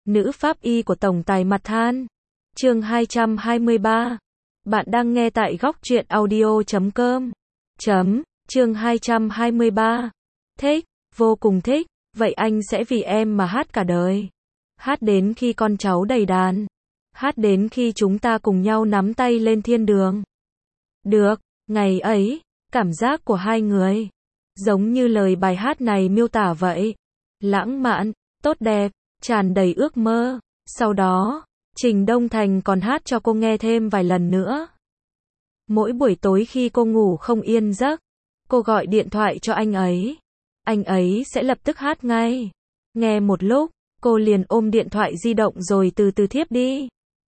nữ pháp y của tổng tài Mặt Than. Chương 223. Bạn đang nghe tại góc truyện audio.com. Chương 223. Thích, vô cùng thích, vậy anh sẽ vì em mà hát cả đời. Hát đến khi con cháu đầy đàn. Hát đến khi chúng ta cùng nhau nắm tay lên thiên đường. Được, ngày ấy, cảm giác của hai người giống như lời bài hát này miêu tả vậy. Lãng mạn, tốt đẹp, tràn đầy ước mơ. Sau đó, Trình Đông Thành còn hát cho cô nghe thêm vài lần nữa. Mỗi buổi tối khi cô ngủ không yên giấc, cô gọi điện thoại cho anh ấy sẽ lập tức hát ngay. Nghe một lúc, cô liền ôm điện thoại di động rồi từ từ thiếp đi.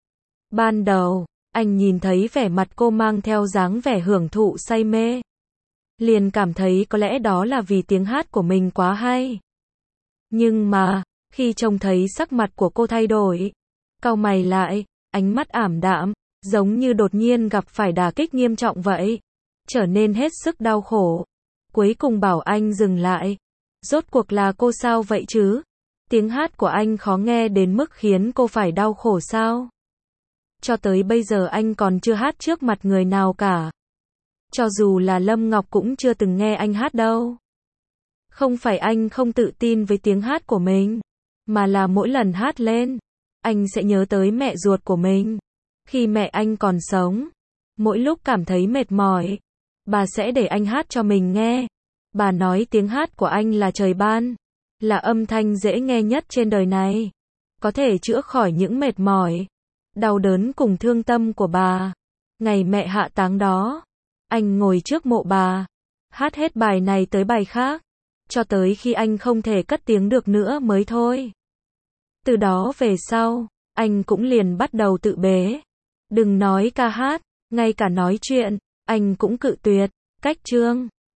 Ban đầu, anh nhìn thấy vẻ mặt cô mang theo dáng vẻ hưởng thụ say mê, liền cảm thấy có lẽ đó là vì tiếng hát của mình quá hay. Nhưng mà, khi trông thấy sắc mặt của cô thay đổi, cau mày lại, ánh mắt ảm đạm, giống như đột nhiên gặp phải đả kích nghiêm trọng vậy, trở nên hết sức đau khổ. Cuối cùng bảo anh dừng lại. Rốt cuộc là cô sao vậy chứ? Tiếng hát của anh khó nghe đến mức khiến cô phải đau khổ sao? Cho tới bây giờ anh còn chưa hát trước mặt người nào cả. Cho dù là Lâm Ngọc cũng chưa từng nghe anh hát đâu. Không phải anh không tự tin với tiếng hát của mình, mà là mỗi lần hát lên, anh sẽ nhớ tới mẹ ruột của mình. Khi mẹ anh còn sống, mỗi lúc cảm thấy mệt mỏi, bà sẽ để anh hát cho mình nghe. Bà nói tiếng hát của anh là trời ban, là âm thanh dễ nghe nhất trên đời này, có thể chữa khỏi những mệt mỏi, đau đớn cùng thương tâm của bà. Ngày mẹ hạ táng đó, anh ngồi trước mộ bà, hát hết bài này tới bài khác, cho tới khi anh không thể cất tiếng được nữa mới thôi. Từ đó về sau, anh cũng liền bắt đầu tự bế. Đừng nói ca hát, ngay cả nói chuyện, anh cũng cự tuyệt. Cách chương